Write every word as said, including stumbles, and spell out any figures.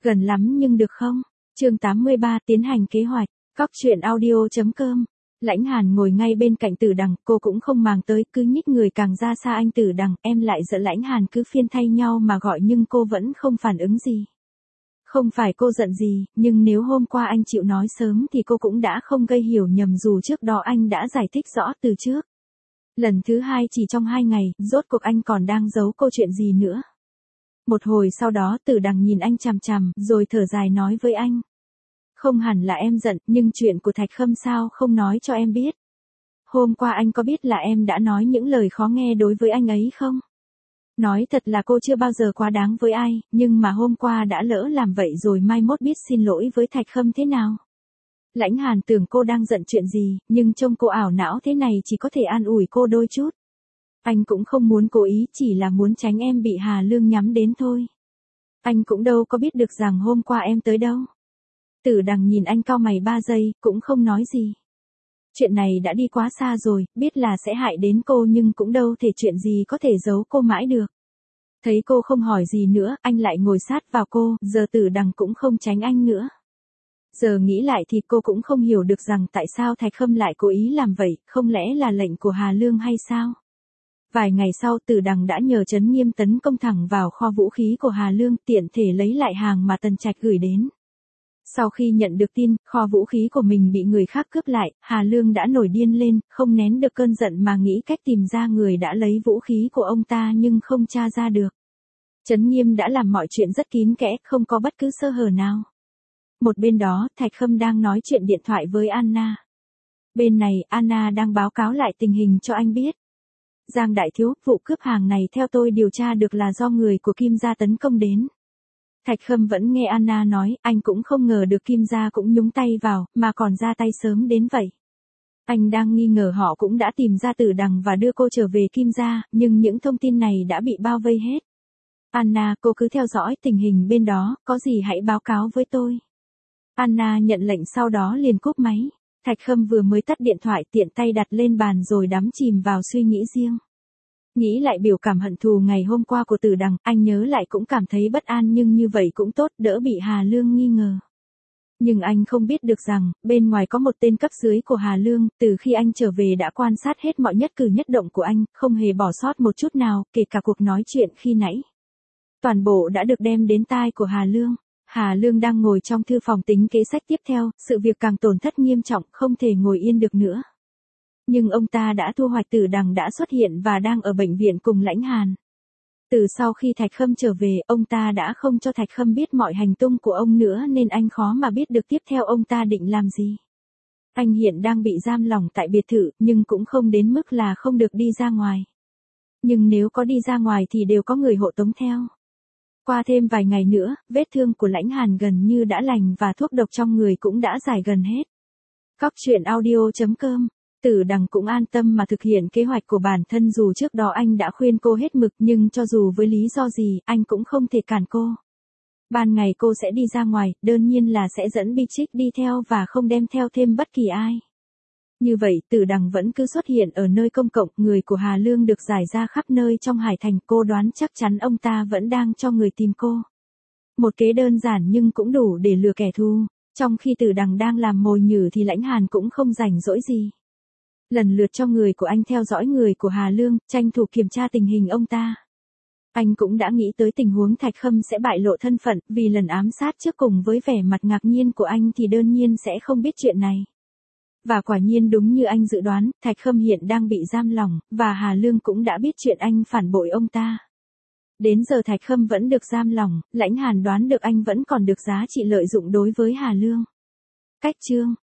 Gần lắm nhưng được không? Chương tám mươi ba tiến hành kế hoạch. Cóc truyện audio chấm com. Lãnh Hàn ngồi ngay bên cạnh Tử Đằng, cô cũng không màng tới, cứ nhích người càng ra xa anh Tử Đằng, em lại giận. Lãnh Hàn cứ phiên thay nhau mà gọi nhưng cô vẫn không phản ứng gì. Không phải cô giận gì, nhưng nếu hôm qua anh chịu nói sớm thì cô cũng đã không gây hiểu nhầm, dù trước đó anh đã giải thích rõ từ trước. Lần thứ hai chỉ trong hai ngày, rốt cuộc anh còn đang giấu cô chuyện gì nữa. Một hồi sau đó Tử Đằng nhìn anh chằm chằm, rồi thở dài nói với anh. Không hẳn là em giận, nhưng chuyện của Thạch Khâm sao không nói cho em biết. Hôm qua anh có biết là em đã nói những lời khó nghe đối với anh ấy không? Nói thật là cô chưa bao giờ quá đáng với ai, nhưng mà hôm qua đã lỡ làm vậy rồi, mai mốt biết xin lỗi với Thạch Khâm thế nào. Lãnh Hàn tưởng cô đang giận chuyện gì, nhưng trông cô ảo não thế này chỉ có thể an ủi cô đôi chút. Anh cũng không muốn cố ý, chỉ là muốn tránh em bị Hà Lương nhắm đến thôi. Anh cũng đâu có biết được rằng hôm qua em tới đâu. Tử Đằng nhìn anh cau mày ba giây, cũng không nói gì. Chuyện này đã đi quá xa rồi, biết là sẽ hại đến cô nhưng cũng đâu thể chuyện gì có thể giấu cô mãi được. Thấy cô không hỏi gì nữa, anh lại ngồi sát vào cô, giờ Tử Đằng cũng không tránh anh nữa. Giờ nghĩ lại thì cô cũng không hiểu được rằng tại sao Thạch Khâm lại cố ý làm vậy, không lẽ là lệnh của Hà Lương hay sao? Vài ngày sau Tử Đằng đã nhờ Trấn Nghiêm tấn công thẳng vào kho vũ khí của Hà Lương, tiện thể lấy lại hàng mà Tần Trạch gửi đến. Sau khi nhận được tin, kho vũ khí của mình bị người khác cướp lại, Hà Lương đã nổi điên lên, không nén được cơn giận mà nghĩ cách tìm ra người đã lấy vũ khí của ông ta nhưng không tra ra được. Trấn Nghiêm đã làm mọi chuyện rất kín kẽ, không có bất cứ sơ hở nào. Một bên đó, Thạch Khâm đang nói chuyện điện thoại với Anna. Bên này, Anna đang báo cáo lại tình hình cho anh biết. Giang đại thiếu, vụ cướp hàng này theo tôi điều tra được là do người của Kim gia tấn công đến. Thạch Khâm vẫn nghe Anna nói, anh cũng không ngờ được Kim gia cũng nhúng tay vào, mà còn ra tay sớm đến vậy. Anh đang nghi ngờ họ cũng đã tìm ra Tử Đằng và đưa cô trở về Kim gia, nhưng những thông tin này đã bị bao vây hết. Anna, cô cứ theo dõi tình hình bên đó, có gì hãy báo cáo với tôi. Anna nhận lệnh sau đó liền cúp máy. Thạch Khâm vừa mới tắt điện thoại, tiện tay đặt lên bàn rồi đắm chìm vào suy nghĩ riêng. Nghĩ lại biểu cảm hận thù ngày hôm qua của Tử Đằng, anh nhớ lại cũng cảm thấy bất an, nhưng như vậy cũng tốt, đỡ bị Hà Lương nghi ngờ. Nhưng anh không biết được rằng, bên ngoài có một tên cấp dưới của Hà Lương, từ khi anh trở về đã quan sát hết mọi nhất cử nhất động của anh, không hề bỏ sót một chút nào, kể cả cuộc nói chuyện khi nãy. Toàn bộ đã được đem đến tai của Hà Lương. Hà Lương đang ngồi trong thư phòng tính kế sách tiếp theo, sự việc càng tổn thất nghiêm trọng, không thể ngồi yên được nữa. Nhưng ông ta đã thu hoạch Tử Đằng đã xuất hiện và đang ở bệnh viện cùng Lãnh Hàn. Từ sau khi Thạch Khâm trở về, ông ta đã không cho Thạch Khâm biết mọi hành tung của ông nữa nên anh khó mà biết được tiếp theo ông ta định làm gì. Anh hiện đang bị giam lỏng tại biệt thự, nhưng cũng không đến mức là không được đi ra ngoài. Nhưng nếu có đi ra ngoài thì đều có người hộ tống theo. Qua thêm vài ngày nữa, vết thương của Lãnh Hàn gần như đã lành và thuốc độc trong người cũng đã giải gần hết. Cóc truyện audio chấm com. Tử Đằng cũng an tâm mà thực hiện kế hoạch của bản thân, dù trước đó anh đã khuyên cô hết mực, nhưng cho dù với lý do gì, anh cũng không thể cản cô. Ban ngày cô sẽ đi ra ngoài, đơn nhiên là sẽ dẫn Beatrix đi theo và không đem theo thêm bất kỳ ai. Như vậy, Tử Đằng vẫn cứ xuất hiện ở nơi công cộng, người của Hà Lương được giải ra khắp nơi trong Hải Thành, cô đoán chắc chắn ông ta vẫn đang cho người tìm cô. Một kế đơn giản nhưng cũng đủ để lừa kẻ thù. Trong khi Tử Đằng đang làm mồi nhử thì Lãnh Hàn cũng không rảnh rỗi gì. Lần lượt cho người của anh theo dõi người của Hà Lương, tranh thủ kiểm tra tình hình ông ta. Anh cũng đã nghĩ tới tình huống Thạch Khâm sẽ bại lộ thân phận, vì lần ám sát trước cùng với vẻ mặt ngạc nhiên của anh thì đơn nhiên sẽ không biết chuyện này. Và quả nhiên đúng như anh dự đoán, Thạch Khâm hiện đang bị giam lỏng, và Hà Lương cũng đã biết chuyện anh phản bội ông ta. Đến giờ Thạch Khâm vẫn được giam lỏng, Lãnh Hàn đoán được anh vẫn còn được giá trị lợi dụng đối với Hà Lương. Cách chương